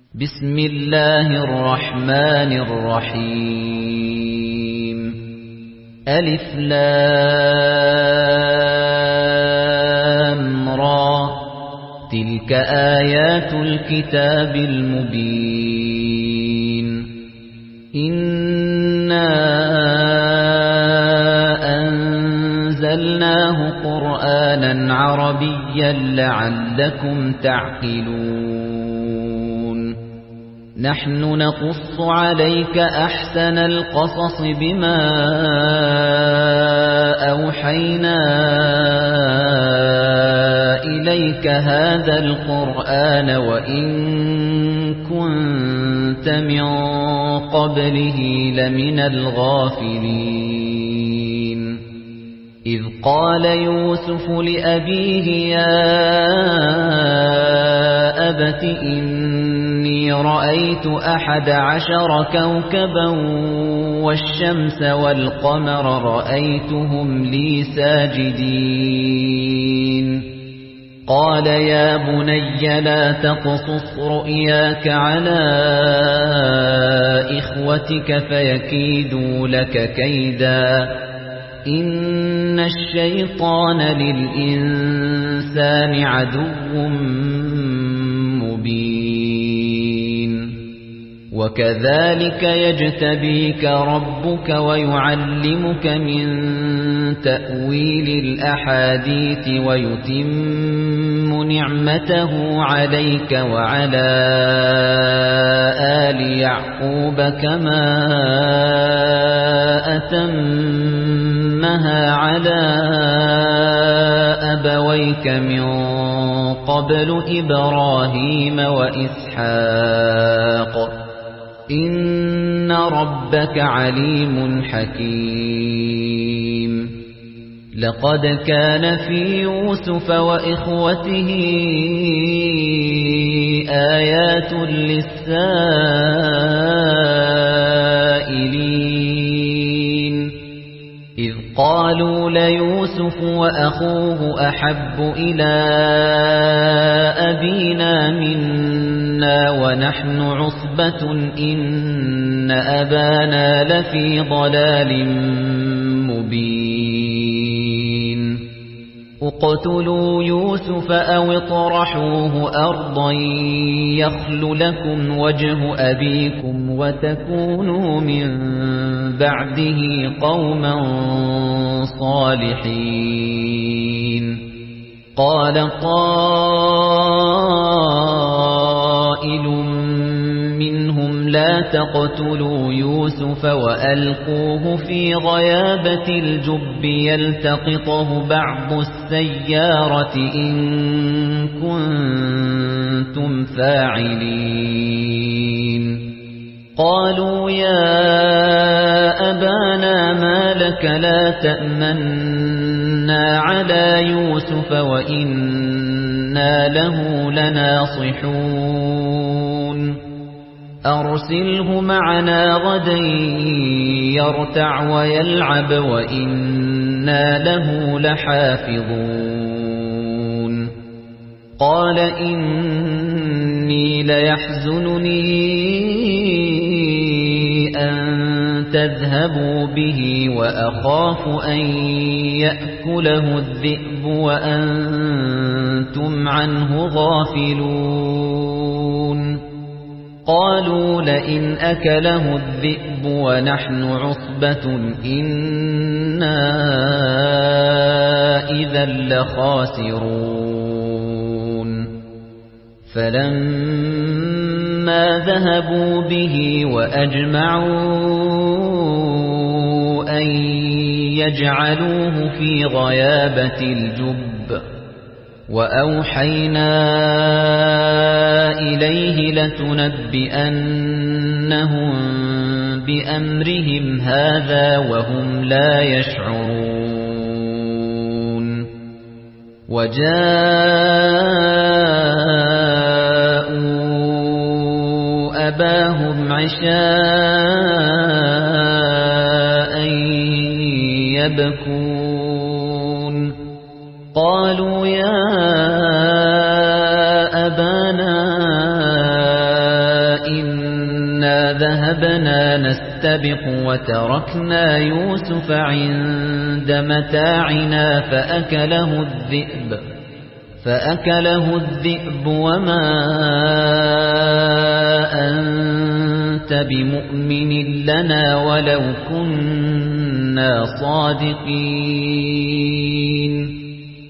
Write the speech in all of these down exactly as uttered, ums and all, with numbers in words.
بسم الله الرحمن الرحيم ألف لام را تلك آيات الكتاب المبين إنا أنزلناه قرآنا عربيا لعلكم تعقلون نحن نقص عليك أحسن القصص بما أوحينا إليك هذا القرآن وإن كنت من قبله لمن الغافلين إذ قال يوسف لأبيه يا أبت إني رأيت أحد عشر كوكبا والشمس والقمر رأيتهم لي ساجدين قال يا بني لا تقصص رؤياك على إخوتك فيكيدوا لك كيدا إن الشيطان للإنسان عدو مبين وكذلك يجتبيك ربك ويعلمك من تأويل الأحاديث ويتم نعمته عليك وعلى آل يعقوب كما أتمها على أبويك من قبل إبراهيم وإسحاق إن ربك عليم حكيم لقد كان في يوسف وإخوته آيات للسائلين إذ قالوا ليوسف وأخوه أحب إلى أبينا منا ونحن عصبة إن أبانا لفي ضلال مبين اقتلوا يوسف أو اطرحوه أرضا يخل لكم وجه أبيكم وتكونوا من بعده قوما صالحين قال قائل منهم لا تقتلوا يوسف وألقوه في غيابة الجب يلتقطه بعض السيارة إن كنتم فاعلين قالوا يا أبانا ما لك لا تأمنا على يوسف وإنا له لناصحون أرسله معنا غدا يرتع ويلعب وإنا له لحافظون قال إني ليحزنني أن تذهبوا به وأخاف أن يأكله الذئب وأنتم عنه غافلون قالوا لئن أكله الذئب ونحن عصبة إنا إذا لخاسرون فلما ذهبوا به وأجمعوا أن يجعلوه في غيابة الجب وأوحينا إليه لتنبئنهم بأمرهم هذا وهم لا يشعرون وجاءوا أباهم عشاء يبكون قالوا يا أبانا إِنَّا ذَهَبْنَا نَسْتَبِقُ وَتَرَكْنَا يُوسُفَ عِندَ مَتَاعِنَا فَأَكَلَهُ الذِّئْبُ فَأَكَلَهُ الذِّئْبُ وَمَا أَنْتَ بِمُؤْمِنٍ لَنَا وَلَوْ كُنَّا صَادِقِينَ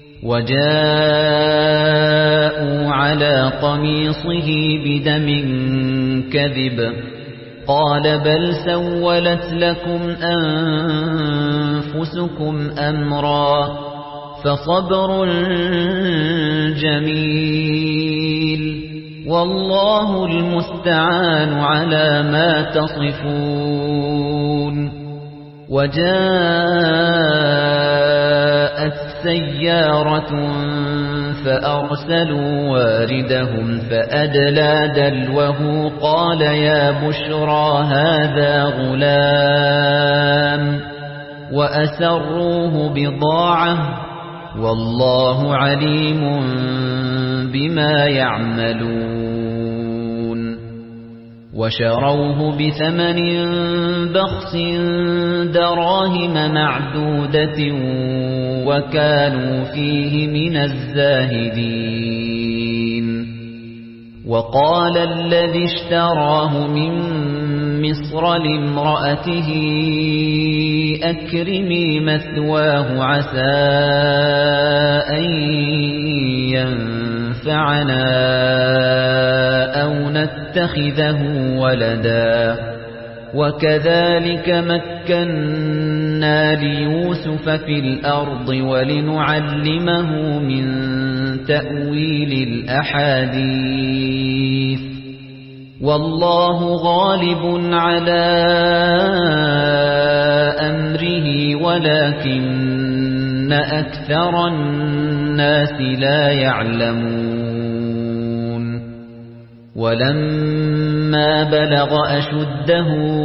وَجَاءُوا عَلَى قَمِيصِهِ بِدَمٍ كَذِبٍ قَالَ بَلْ سَوَّلَتْ لَكُمْ أَنفُسُكُمْ أَمْرًا فَصَبْرٌ جَمِيلٌ وَاللَّهُ الْمُسْتَعَانُ عَلَى مَا تَصِفُونَ وَجَاءَتْ سَيَّارَةٌ فَأَرْسَلُوا وَارِدَهُمْ فَأَدْلَى دَلْوَهُ قَالَ يَا بُشْرَى هَذَا غُلَامٌ وَأَسَرُّوهُ بِضَاعَةً وَاللَّهُ عَلِيمٌ بِمَا يَعْمَلُونَ وَشَرَوْهُ بِثَمَنٍ بَخْسٍ دَرَاهِمَ مَعْدُودَةٍ وَكَانُوا فِيهِ مِنَ الزَّاهِدِينَ وَقَالَ الَّذِي اشْتَرَاهُ مِنْ مِصْرَ لِامْرَأَتِهِ أَكْرِمِي مَثْوَاهُ عَسَى أَنْ يَنفَعَنَا أَوْ نَتَّخِذَهُ وَلَدًا وَكَذَلِكَ مَكَّنَّا لِيُوسُفَ فِي الْأَرْضِ وَلِنُعَلِّمَهُ مِنْ تَأْوِيلِ الْأَحَادِيثِ وَاللَّهُ غَالِبٌ عَلَى أَمْرِهِ وَلَكِنَّ أَكْثَرَ النَّاسِ لَا يَعْلَمُونَ وَلَمَّا بَلَغَ أَشُدَّهُ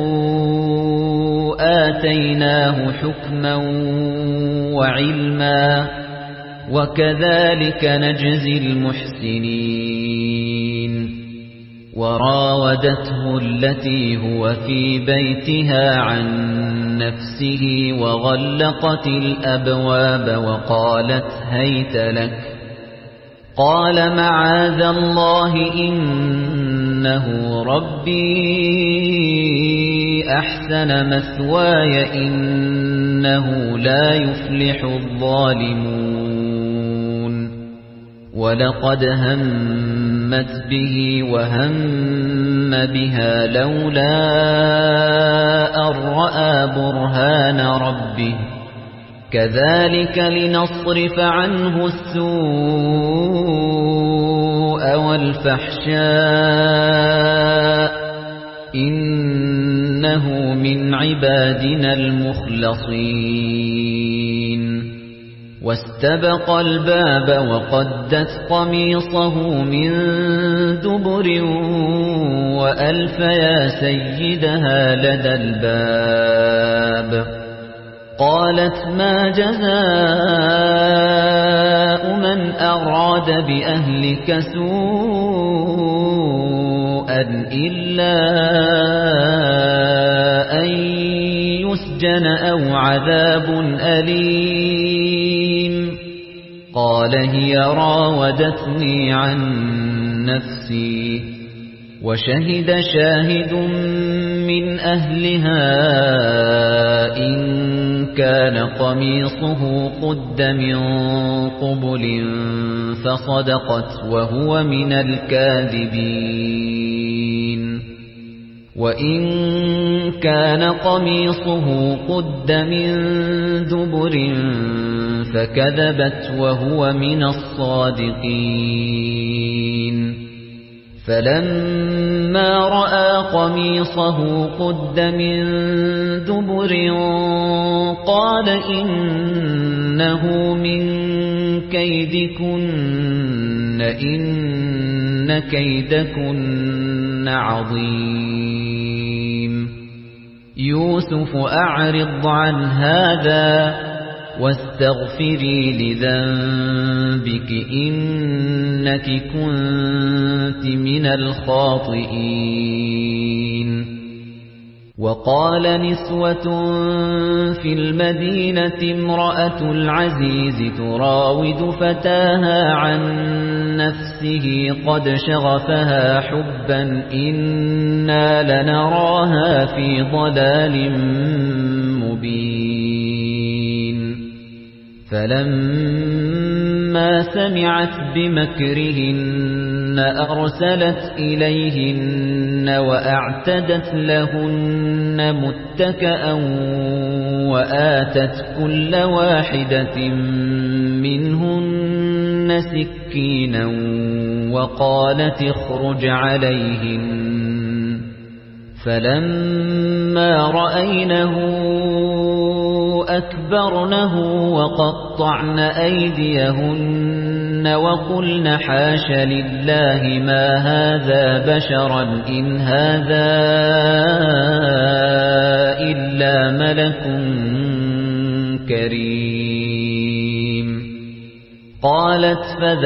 آتَيْنَاهُ حُكْمًا وَعِلْمًا وَكَذَلِكَ نَجْزِي الْمُحْسِنِينَ وَرَاوَدَتْهُ الَّتِي هُوَ فِي بَيْتِهَا عَن نَّفْسِهِ وَغَلَّقَتِ الْأَبْوَابَ وَقَالَتْ هَيْتَ لَكَ قَالَ مَعَاذَ اللَّهِ إِنَّهُ رَبِّي أَحْسَنَ مَثْوَايَ إِنَّهُ لَا يُفْلِحُ الظَّالِمُونَ وَلَقَدْ هَمَّتْ بِهِ وَهَمَّ بِهَا لَوْلَا أَن رَّأَىٰ بُرْهَانَ رَبِّهِ كَذَلِكَ لِنَصْرِفَ عَنْهُ السُّوءَ وَالْفَحْشَاءَ إِنَّهُ مِنْ عِبَادِنَا الْمُخْلَصِينَ وَاسْتَبَقَ الْبَابَ وَقَدَّتْ قَمِيصَهُ مِنْ دُبُرٍ وَأَلْفَ يَا سَيِّدَهَا لَدَى الْبَابِ قَالَتْ مَا جَزَاءُ مَنْ أَرَادَ بِأَهْلِكَ سُوءًا إِلَّا أَنْ يُسْجَنَ أَوْ عَذَابٌ أَلِيمٌ قَالَ هِيَ رَاوَدَتْنِي عَنْ نَفْسِي وَشَهِدَ شَاهِدٌ مِّنْ أَهْلِهَا إِن كَانَ قَمِيصُهُ قُدَّ مِن قُبُلٍ فَصَدَقَتْ وَهُوَ مِنَ الْكَاذِبِينَ وَإِن كَانَ قَمِيصُهُ قُدَّ مِن دُبُرٍ فَكَذَبَتْ وَهُوَ مِنَ الصَّادِقِينَ فَلَمَّا رَأَىٰ قَمِيصَهُ قُدَّ مِن دُبُرٍ قَالَ إِنَّهُ مِن كَيْدِكُنَّ إِنَّ كَيْدَكُنَّ عَظِيمٌ يُوسُفُ أَعْرِضْ عَنْ هَٰذَا وَاسْتَغْفِرِي لِذَنبِكِ إِنَّكِ كُنتِ مِنَ الْخَاطِئِينَ وقال نسوة في المدينة امرأة العزيز تراود فتاها عن نفسه قد شغفها حبا إنا لنراها في ضلال مبين فلما سمعت بمكرهن أرسلت إليهن وأعتدت لهن متكأ وآتت كل واحدة منهن سكينا وقالت اخرج عليهن فلما رأينه أكبرنه وقطعن أيديهن وقلن حاش لله ما هذا بشرا إن هذا إلا ملك كريم قالت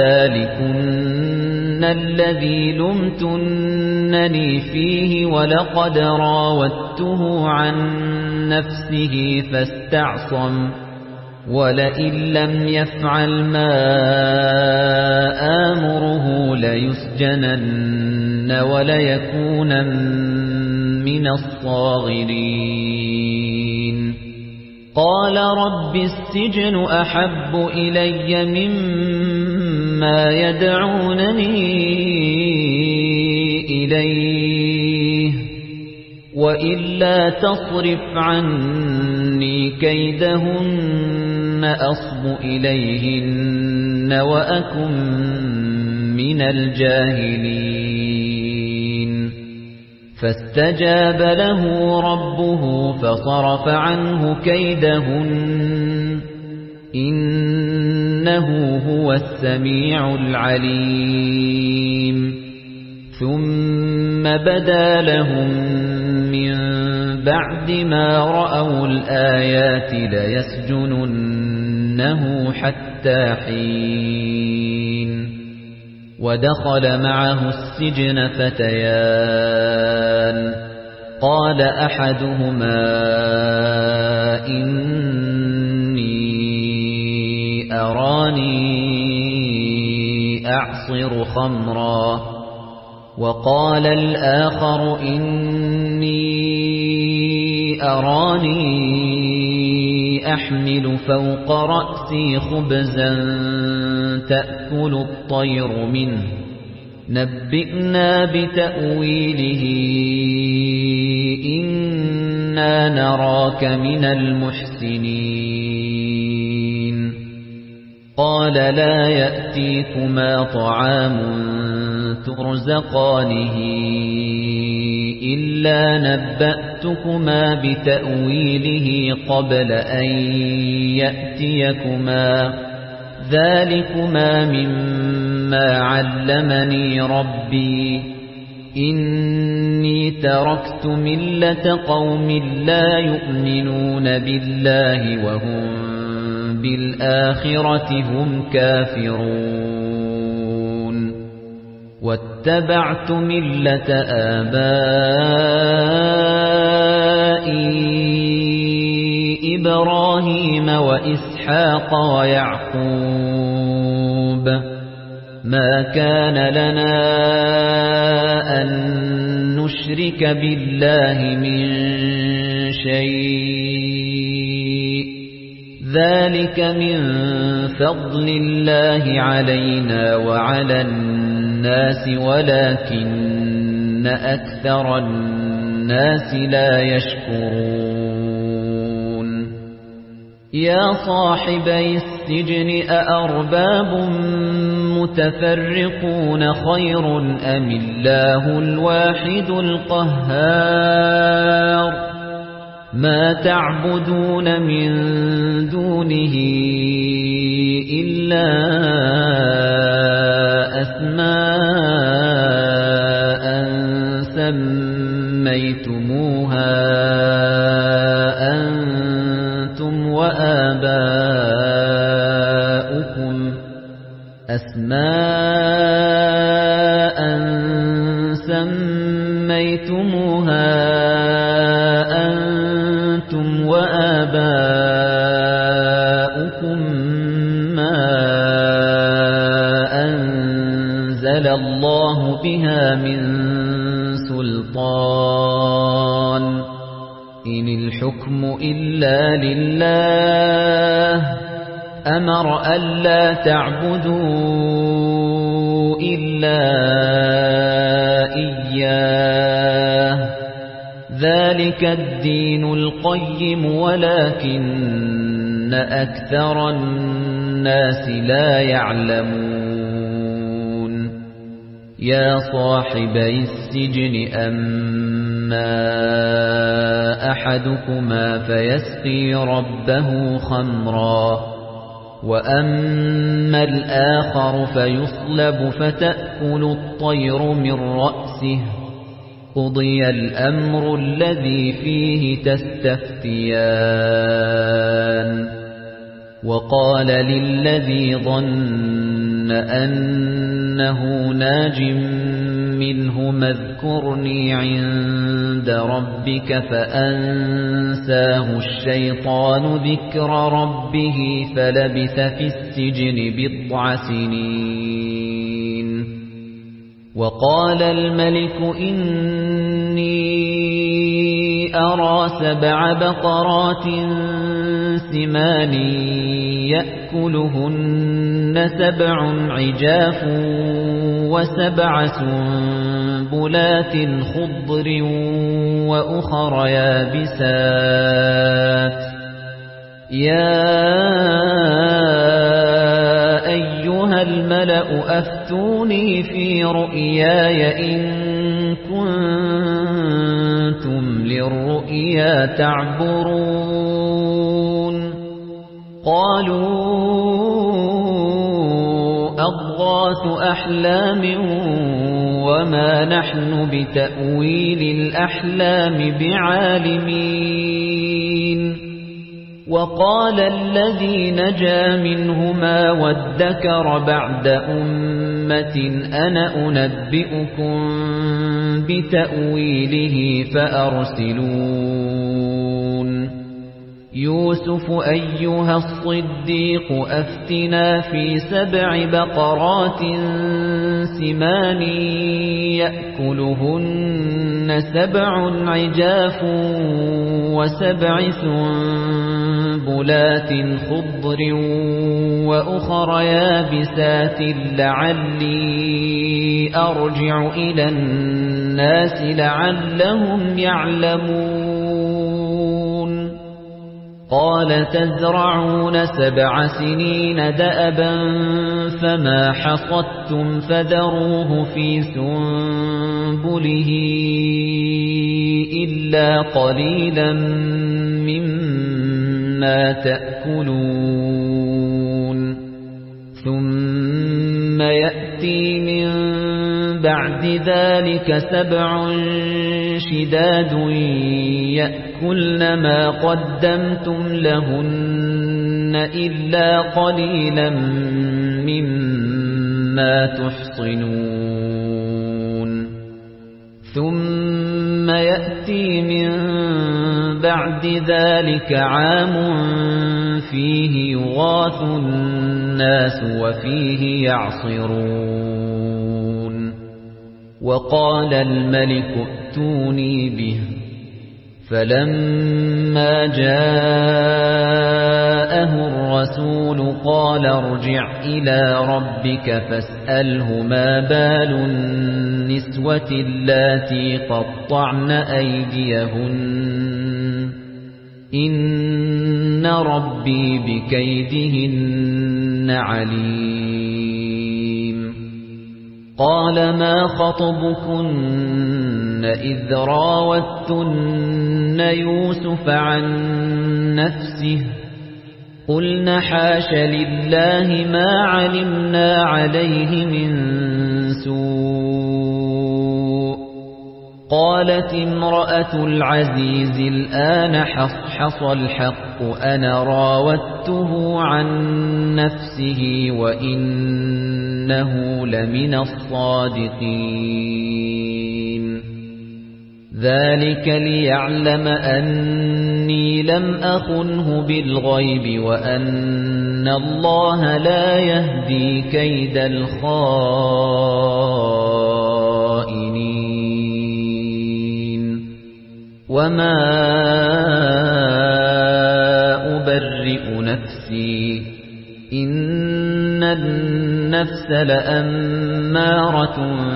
فذلكن الذي لمتنني فيه ولقد راودته عن نفسه فاستعصم ولئن لم يفعل ما آمره ليسجنن وليكونن من الصاغرين قال رب السجن أحب إلي مما يدعونني إليه وإلا تصرف عني كيدهن أصب إليهن وأكن من الجاهلين فاستجاب له ربه فصرف عنه كيدهن إنه هو السميع العليم ثم بدا لهم من بعد ما رأوا الآيات ليسجننه حتى حين ودخل معه السجن فتيان قال أحدهما إني أراني أعصر خمرا وقال الآخر إني أراني أحمل فوق رأسي خبزا تأكل الطير منه نبئنا بتأويله إنا نراك من المحسنين قال لا يأتيكما طعام ترزقانه إلا نبأتكما بتأويله قبل أن يأتيكما ذلكما مما علمني ربي إني تركت ملة قوم لا يؤمنون بالله وهم بالآخرة هم كافرون واتبعت ملة آبائي إبراهيم وإسحاق ويعقوب ما كان لنا أن نشرك بالله من شيء ذلك من فضل الله علينا وعلى الناس ولكن أكثر الناس لا يشكرون يا صاحبي السجن أأرباب متفرقون خير أم الله الواحد القهار ما تعبدون من دونه إلا أسماء سميتموها أنتم وآباؤكم أسماء سميتموها سَمَّيْتُمُوهَا أَنْتُمْ وَآبَاؤُكُمْ مَا أَنزَلَ اللَّهُ بِهَا مِنْ سُلْطَانٍ إِنِ الْحُكْمُ إِلَّا لِلَّهِ أَمَرَ أَلَّا تَعْبُدُوا إِلَّا إِيَّاهُ ذَلِكَ الدِّينُ الْقَيِّمُ وَلَكِنَّ أَكْثَرَ النَّاسِ لَا يَعْلَمُونَ يَا صَاحِبَيِ السِّجْنِ أَمَّا أَحَدُكُمَا فَيَسْقِي رَبَّهُ خَمْرًا وَأَمَّا الْآخَرُ فَيُصْلَبُ فَتَأْكُلُ الطَّيْرُ مِنْ رَأْسِهِ قُضِيَ الْأَمْرُ الَّذِي فِيهِ تَسْتَفْتِيَانِ وَقَالَ لِلَّذِي ظَنَّ أَنَّهُ نَاجٍ مِنْهُمَا اذْكُرْنِي عِندَ رَبِّكَ فَأَنسَاهُ الشَّيْطَانُ ذِكْرَ رَبِّهِ فَلَبِثَ فِي السِّجْنِ بِضْعَ سِنِينَ وَقَالَ الْمَلِكُ إِنِّي أَرَى سَبْعَ بَقَرَاتٍ سِمَانٍ يَأْكُلُهُنَّ سَبْعٌ عِجَافٌ وَسَبْعَ سُنبُلَاتٍ خُضْرٍ وَأُخَرَ يَابِسَاتٍ يَا أَيُّهَا الْمَلَأُ أَفْتُونِي فِي رُؤْيَايَ إِن كُنتُمْ لِلرُّؤْيَا تَعْبُرُونَ قَالُوا أَضْغَاثُ أَحْلَامٍ وَمَا نَحْنُ بِتَأْوِيلِ الْأَحْلَامِ بِعَالِمِينَ وَقَالَ الَّذِي نَجَا مِنْهُمَا وَادَّكَرَ بَعْدَ أُمَّةٍ أَنَا أُنَبِّئُكُم بِتَأْوِيلِهِ فَأَرْسِلُونِ يُوسُفُ أَيُّهَا الصِّدِّيقُ أَفْتِنَا فِي سَبْعِ بَقَرَاتٍ سِمَانٍ يَأْكُلُهُنَّ سَبْعٌ عِجَافٌ وَسَبْعِ سُنبُلَاتٍ خُضْرٍ وَأُخَرَ يَابِسَاتٍ لَعَلِّي أَرْجِعُ إِلَى النَّاسِ لَعَلَّهُمْ يَعْلَمُونَ قَالَ تَزْرَعُونَ سَبْعَ سِنِينَ دَأَبًا فَمَا حَصَدتُّمْ فَذَرُوهُ فِي سُنبُلِهِ إِلَّا قَلِيلًا مِّمَّا تَأْكُلُونَ ثُمَّ يَأْتِي مِن بَعْدِ ذَلِكَ سَبْعٌ شِدَادٌ يَأْكُلْنَ مَا قَدَّمْتُمْ لَهُنَّ إِلَّا قَلِيلًا مِّمَّا تُحْصِنُونَ ثُمَّ يَأْتِي مِن بَعْدِ ذَلِكَ عَامٌ فِيهِ يُغَاثُ النَّاسُ وَفِيهِ يَعْصِرُونَ وَقَالَ الْمَلِكُ ائْتُونِي بِهِ فَلَمَّا جَاءَهُ الرَّسُولُ قَالَ ارْجِعْ إِلَى رَبِّكَ فَاسْأَلْهُ مَا بَالُ النِّسْوَةِ اللَّاتِي قَطَّعْنَ أَيْدِيَهُنَّ إِنَّ رَبِّي بِكَيْدِهِنَّ عَلِيمٌ قَالَ مَا خَطْبُكُنَّ إِذْ رَاوَدتُّنَّ يُوسُفَ عَن نَّفْسِهِ قُلْنَ حَاشَ لِلَّهِ مَا عَلِمْنَا عَلَيْهِ مِن سُوءٍ قَالَتِ امْرَأَةُ الْعَزِيزِ الْآنَ حَصْحَصَ الْحَقُّ أَنَا رَاوَدتُّهُ عَن نَّفْسِهِ وَإِنَّهُ لَمِنَ الصَّادِقِينَ ذلك ليعلم أني لم أخنه بالغيب وأن الله لا يهدي كيد الخائنين وما أبرئ نفسي إن النفس لأمارة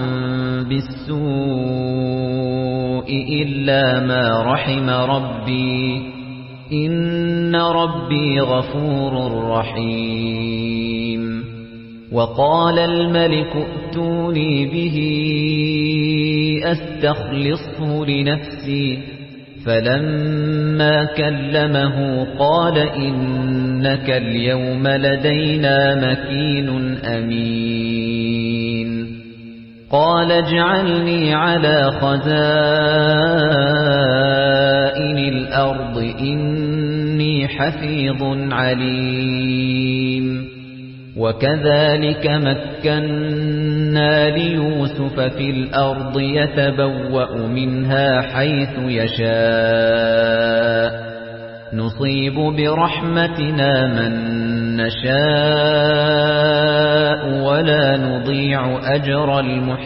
بالسوء إلا ما رحم ربي إن ربي غفور رحيم وقال الملك ائتوني به أستخلصه لنفسي فلما كلمه قال إنك اليوم لدينا مكين أمين قال اجعلني على خزائن الأرض إني حفيظ عليم وكذلك مكنا ليوسف في الأرض يتبوأ منها حيث يشاء نصيب برحمتنا من نشاء ولا نضيع أجر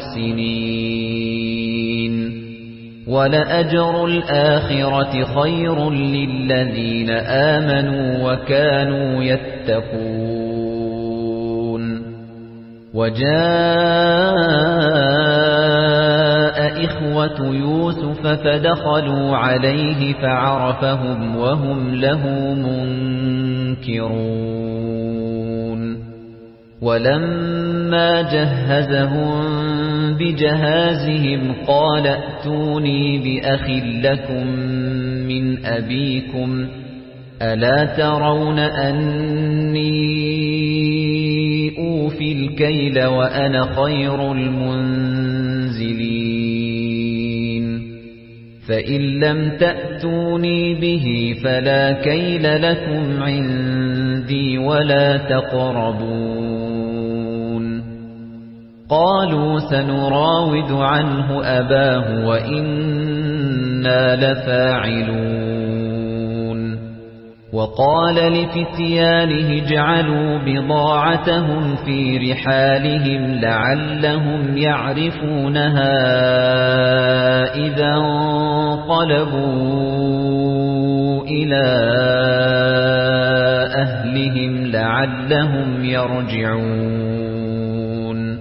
المحسنين ولأجر الآخرة خير للذين آمنوا وكانوا يتقون وجاء إخوة يوسف فدخلوا عليه فعرفهم وهم له منكرون ولما جهزهم بجهازهم قال ائتوني بأخ لكم من أبيكم ألا ترون أني أوفي الكيل وأنا خير المنزلين فإن لم تأتوني به فلا كيل لكم عندي ولا تقربون قالوا سنراود عنه أباه وإنا لفاعلون وقال لفتيانه اجعلوا بضاعتهم في رحالهم لعلهم يعرفونها إذا انقلبوا إلى أهلهم لعلهم يرجعون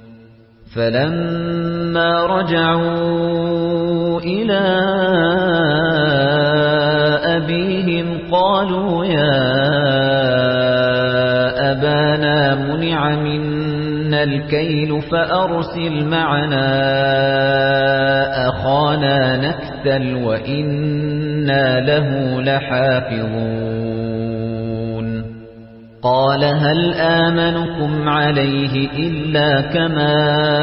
فلما رجعوا إلى أبيهم قالوا يا أبانا منع منا الكيل فأرسل معنا أخانا نكتل وإنا له لحافظون قال هل آمنكم عليه إلا كما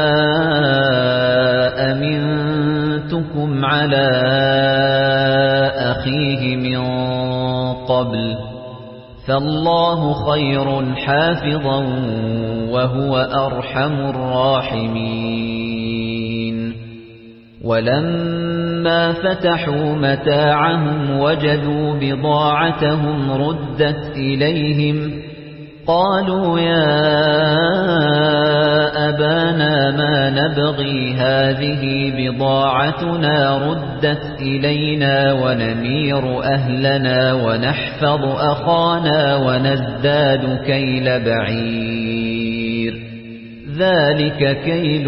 أمنتكم على أخيه من قبل فالله خير حافظا وهو أرحم الراحمين ولما فتحوا متاعهم وجدوا بضاعتهم ردت إليهم قالوا يا أبانا ما نبغي هذه بضاعتنا ردت إلينا ونمير أهلنا ونحفظ أخانا ونزداد كيل بعير ذلك كيل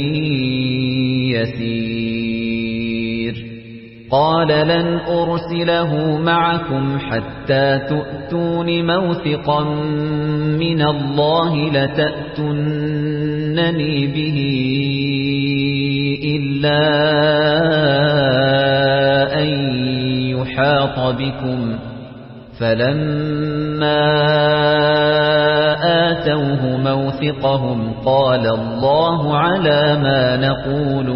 يسير قال لن أرسله معكم حتى تؤتون موثقا من الله لتأتونني به إلا أن يحاط بكم فلما آتوه موثقهم قال الله على ما نقول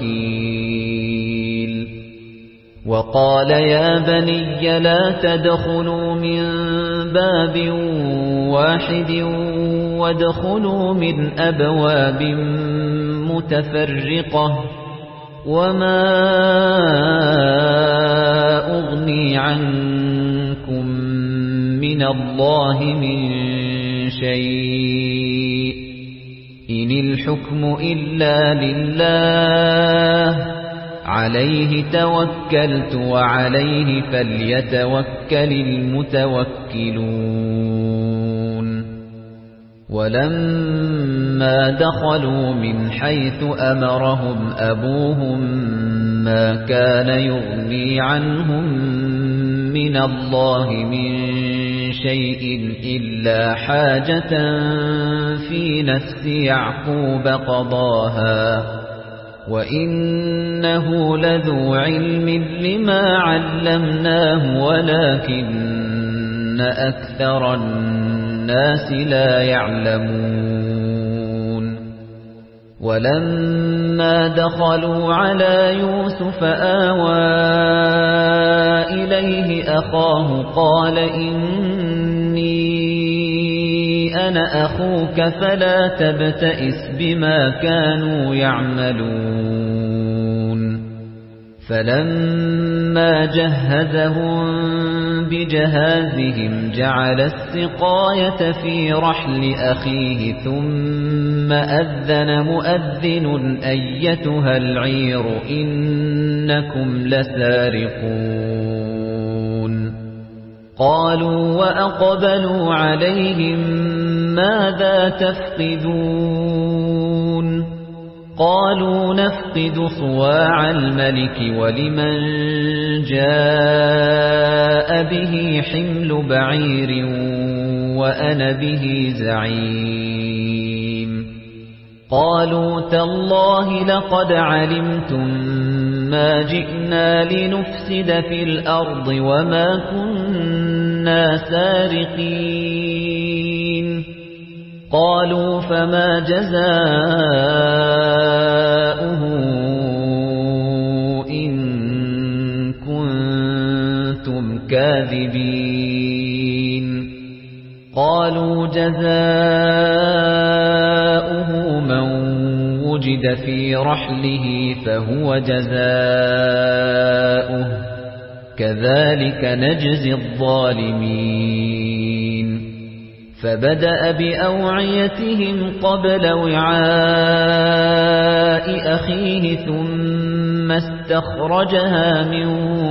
وكيل وقال يا بني لا تدخلوا من باب واحد وادخلوا من أبواب متفرقة وما مِنَ اللَّهِ مِنْ شَيْءٍ إِنِ الْحُكْمُ إِلَّا لِلَّهِ عَلَيْهِ تَوَكَّلْتُ وَعَلَيْهِ فَلْيَتَوَكَّلِ الْمُتَوَكِّلُونَ وَلَمَّا دَخَلُوا مِنْ حَيْثُ أَمَرَهُمْ أَبُوهُمْ مَا كَانَ يُغْنِي عَنْهُمْ مِنَ اللَّهِ مِنْ شَيْءٍ إِلَّا حَاجَةً فِي نَفْسِ يَعْقُوبَ قَضَاهَا وَإِنَّهُ لَذُو عِلْمٍ لِمَا عَلَّمْنَاهُ وَلَكِنَّ أَكْثَرَ النَّاسِ لَا يَعْلَمُونَ وَلَمَّا دَخَلُوا عَلَى يُوسُفَ آوَى إِلَيْهِ أَخَاهُ قَالَ إِنِّي أَنَا أَخُوكَ فَلَا تَبْتَئِسْ بِمَا كَانُوا يَعْمَلُونَ فَلَمَّا جَهَّزَهُم بِجَهَازِهِمْ جَعَلَ السِّقَايَةَ فِي رَحْلِ أَخِيهِ ثُمَّ أَذَّنَ مُؤَذِّنٌ أَيَّتُهَا الْعِيرُ إِنَّكُمْ لَسَارِقُونَ قَالُوا وَأَقْبَلُوا عَلَيْهِمْ مَاذَا تَفْقِدُونَ قَالُوا نَفْقِدُ صُوَاعَ الْمَلِكِ وَلِمَنْ جَاءَ بِهِ حِمْلُ بَعِيرٍ وَأَنَا بِهِ زَعِيمٌ قَالُوا تَاللَّهِ لَقَدْ عَلِمْتُمْ مَا جِئْنَا لِنُفْسِدَ فِي الْأَرْضِ وَمَا كُنَّا سَارِقِينَ قَالُوا فَمَا جَزَاؤُهُ إِن كُنتُمْ كَاذِبِينَ قَالُوا جَزَاؤُهُ مَن وُجِدَ فِي رَحْلِهِ فَهُوَ جَزَاؤُهُ كَذَلِكَ نَجْزِي الظَّالِمِينَ فَبَدَأَ بِأَوْعِيَتِهِمْ قَبْلَ وِعَاءِ أَخِيهِ ثُمَّ اسْتَخْرَجَهَا مِنْ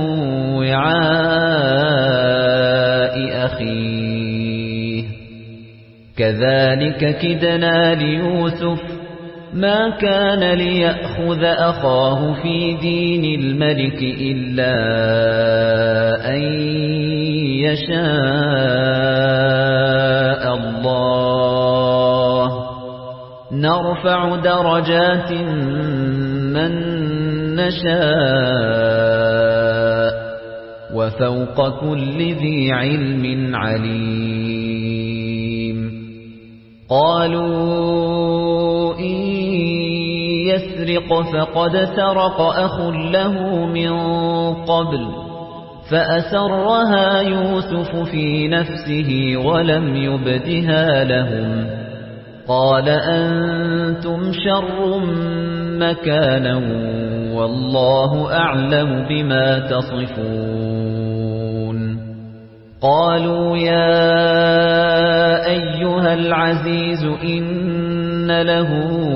وِعَاءِ أَخِيهِ كَذَلِكَ كِدْنَا لِيُوسُفَ مَا كَانَ لِيَأْخُذَ أَخَاهُ فِي دِينِ الْمَلِكِ إِلَّا أَن يَشَاءَ اللَّهُ نَرْفَعُ دَرَجَاتٍ مَّن نَّشَاءُ وَفَوْقَ كُلِّ ذِي عِلْمٍ عَلِيمٌ قَالُوا إِن يَسْرِقْ فَقَدْ سَرَقَ أَخٌ لَّهُ مِن قَبْلُ فَأَسَرَّهَا يُوسُفُ فِي نَفْسِهِ وَلَمْ يُبْدِهَا لَهُمْ قَالَ أَنتُمْ شَرٌّ مَّكَانًا وَاللَّهُ أَعْلَمُ بِمَا تَصِفُونَ قَالُوا يَا أَيُّهَا الْعَزِيزُ إِنَّ لَهُ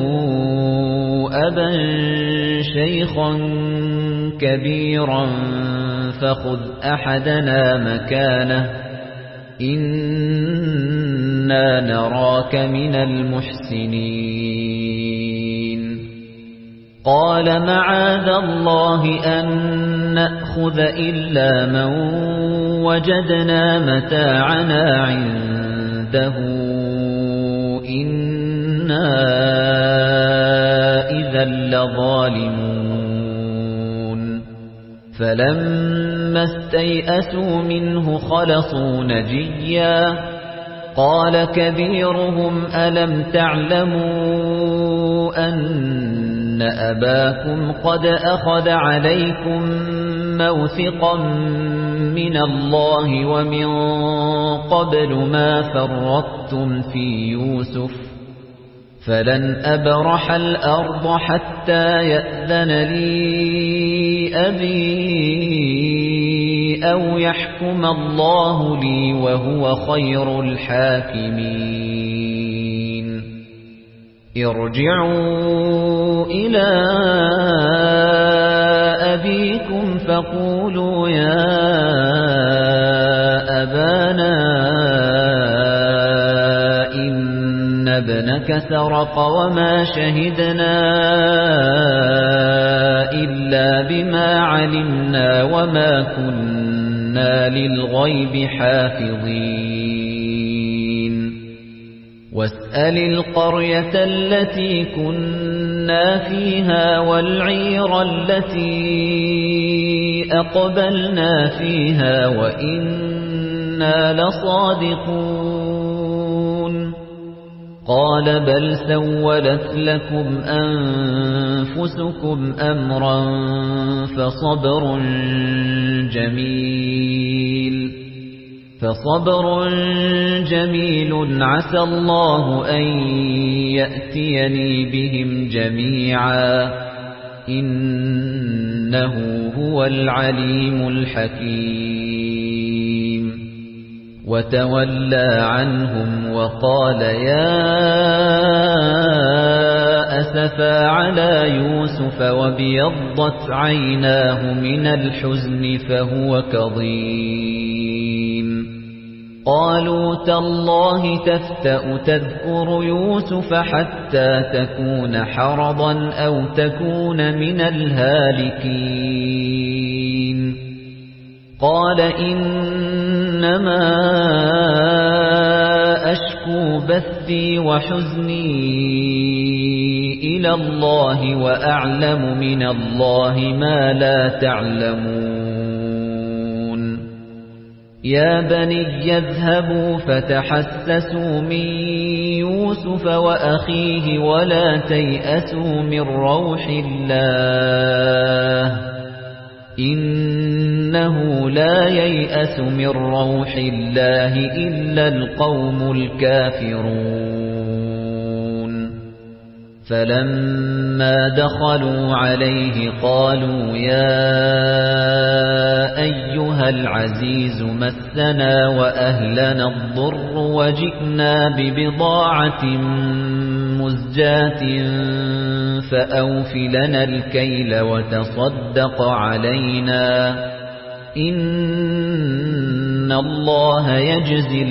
أَبًا شَيْخًا كَبِيرًا فَخُذْ أَحَدَنَا مَكَانَهُ إِنَّا نَرَاكَ مِنَ الْمُحْسِنِينَ قَالَ مَعَاذَ اللَّهِ أَن نَّأْخُذَ إِلَّا مَن وَجَدْنَا مَتَاعَنَا عِندَهُ إِنَّا إِذًا لَّظَالِمُونَ فَلَمَّا اسْتَيْأَسُوا مِنْهُ خَلَصُوا نَجِيًّا قَالَ كَبِيرُهُمْ أَلَمْ تَعْلَمُوا أَنَّ أَبَاكُمْ قَدْ أَخَذَ عَلَيْكُمْ مَوْثِقًا مِنَ اللَّهِ وَمِن قَبْلُ مَا فَرَّطتُمْ فِي يُوسُفَ فَلَنْ أَبْرَحَ الْأَرْضَ حَتَّى يَأْذَنَ لِي أَبِي أو يحكم الله لي وهو خير الحاكمين ارجعوا إلى أبيكم فقولوا يا أبانا إن ابنك سرق وما شهدنا إلا بما علمنا وما كنا للغيب حافظين واسأل القرية التي كنا فيها والعير التي أقبلنا فيها وإنا لصادقون قال بل سولت لكم أنفسكم أمرا فصبر جميل فصبر جميل عسى الله أن يأتيني بهم جميعا إنه هو العليم الحكيم وتولى عنهم وقال يا أسفا على يوسف وابيضت عيناه من الحزن فهو كظيم قالوا تالله تفتأ تذكر يوسف حتى تكون حرضا أو تكون من الهالكين قال إنما أشكو بثي وحزني إلى الله وأعلم من الله ما لا تعلمون يا بني يذهبوا فتحسسوا من يوسف وأخيه ولا تيأسوا من روح الله إنه لا ييأس من روح الله إلا القوم الكافرون فلما دخلوا عليه قالوا يا أيها العزيز مسنا وأهلنا الضر وجئنا ببضاعة مزجاة فأوف لنا الكيل وتصدق علينا إن الله يجزي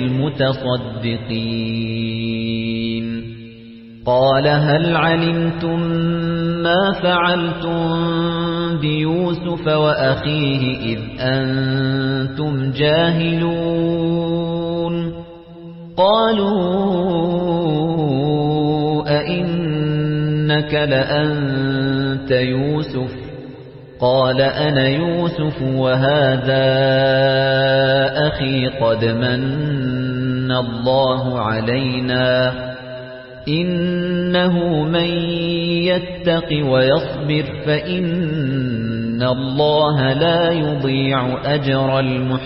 المتصدقين قال هل علمتم ما فعلتم بيوسف وأخيه إذ أنتم جاهلون قالوا أئنك لأنت يوسف قال أنا يوسف وهذا أخي قد من الله علينا إنه من يتق ويصبر فإن الله لا يضيع أجر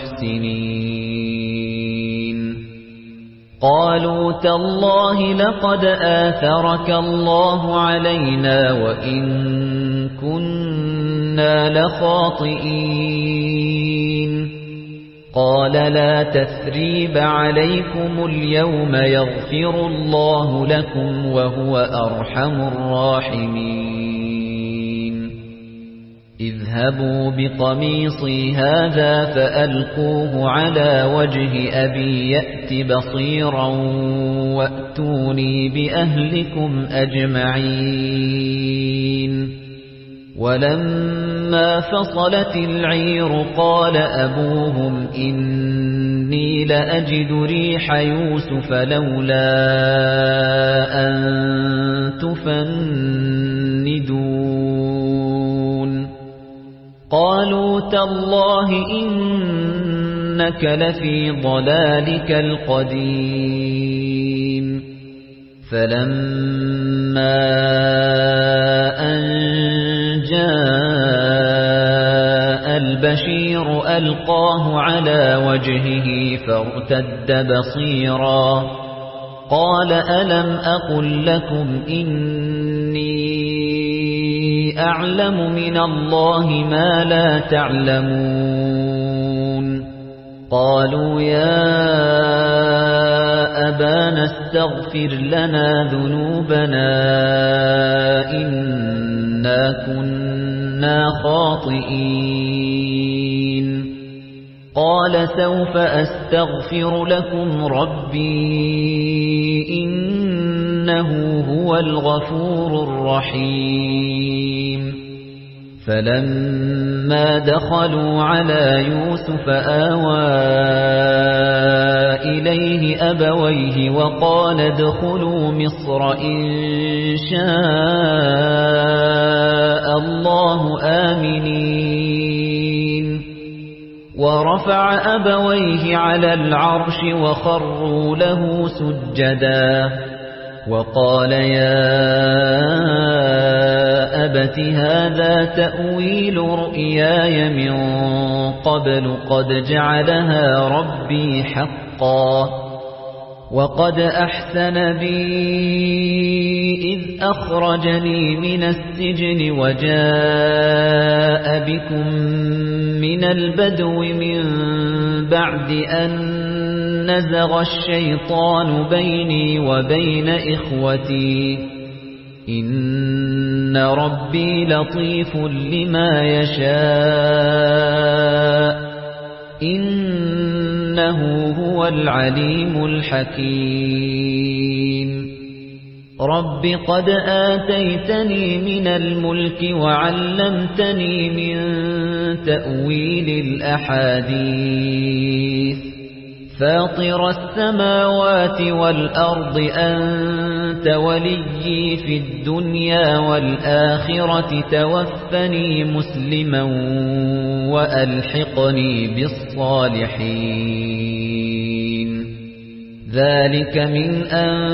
المحسنين قالوا تالله لقد آثرك الله علينا وإن كنا لخاطئين قال لا تثريب عليكم اليوم يغفر الله لكم وهو أرحم الراحمين اذهبوا بقميصي هذا فألقوه على وجه أبي يأت بصيرا وأتوني بأهلكم أجمعين ولما فصلت العير قال أبوهم إني لأجد ريح يوسف لولا أن تفندون قالوا تالله إنك لفي ضلالك القديم فلما أن جاء البشير ألقاه على وجهه فارتد بصيرا قال ألم أقل لكم إني أعلم من الله ما لا تعلمون قالوا يا أبانا استغفر لنا ذنوبنا إنا كنا خاطئين قال سوف أستغفر لكم ربي إنه هو الغفور الرحيم فلما دخلوا على يوسف آوى إليه أبويه وقال ادخلوا مصر إن شاء الله آمنين ورفع أبويه على العرش وخروا له سجدا وقال يا أبت هذا تأويل رؤياي من قبل قد جعلها ربي حقا وقد أحسن بي إذ أخرجني من السجن وجاء بكم من البدو من بعد أن نزغ الشيطان بيني وبين إخوتي إن ربي لطيف لما يشاء إنه هو العليم الحكيم رب قد آتيتني من الملك وعلمتني من تأويل الأحاديث فاطر السماوات والأرض أنت وليي في الدنيا والآخرة توفني مسلما وألحقني بالصالحين ذلك من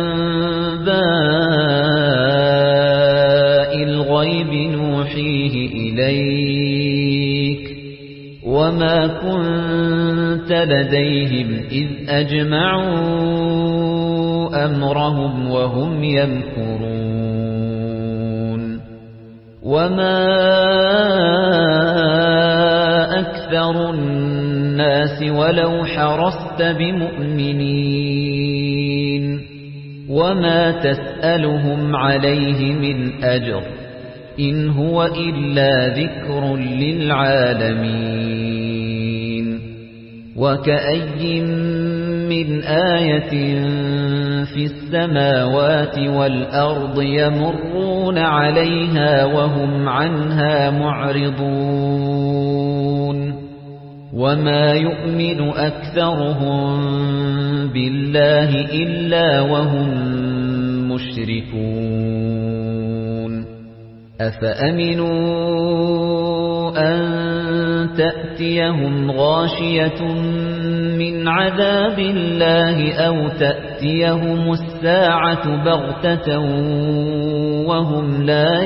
أنباء الغيب نوحيه إليك وما كنت لديهم إذ أجمعوا أمرهم وهم يمكرون وما أكثر الناس ولو حرصت بمؤمنين وما تسألهم عليه من أجر إن هو إلا ذكر للعالمين وكأي من آية في السماوات والأرض يمرون عليها وهم عنها معرضون وما يؤمن أكثرهم بالله إلا وهم مشركون أفأمنوا أن تأتيهم غاشية من عذاب الله أو تأتيهم الساعة بغتة وهم لا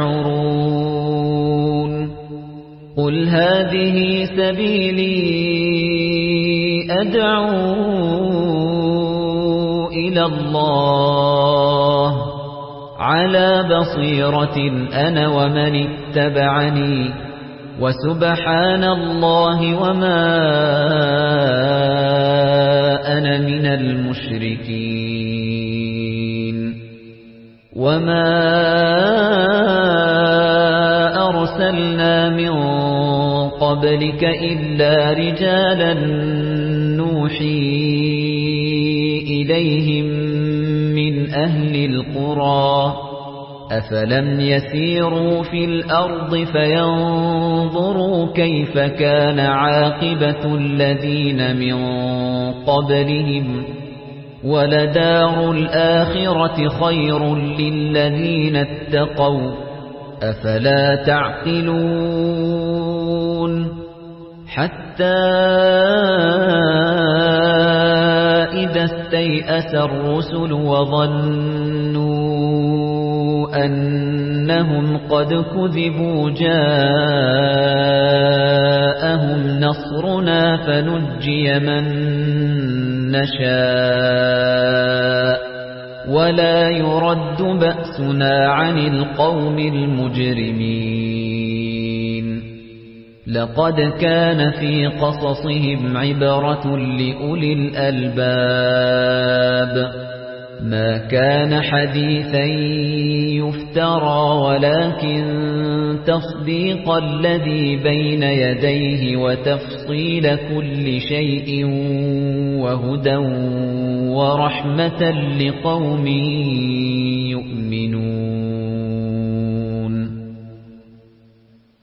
يشعرون قل هذه سبيلي أدعو إلى الله على بصيرة أنا ومن اتبعني وسبحان الله وما أنا من المشركين وما أرسلنا من قبلك إلا رجالا نوحي إليهم من أهل القرى أفلم يسيروا في الأرض فينظروا كيف كان عاقبة الذين من قبلهم ولدار الآخرة خير للذين اتقوا أفلا تعقلون حتى إذا استيأس الرسل وظنوا أنهم قد كذبوا جاءهم نصرنا فنجي من نشاء ولا يرد بأسنا عن القوم المجرمين لقد كان في قصصهم عبرة لأولي الألباب ما كان حديثا يفترى ولكن تصديق الذي بين يديه وتفصيل كل شيء وهدى ورحمة لقوم يؤمنون